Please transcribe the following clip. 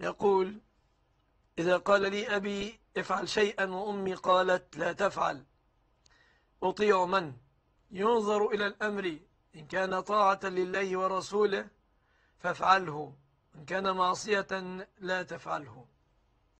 يقول: إذا قال لي أبي افعل شيئا وأمي قالت لا تفعل، أطيع من؟ ينظر إلى الأمر، إن كان طاعة لله ورسوله فافعله، إن كان معصية لا تفعله.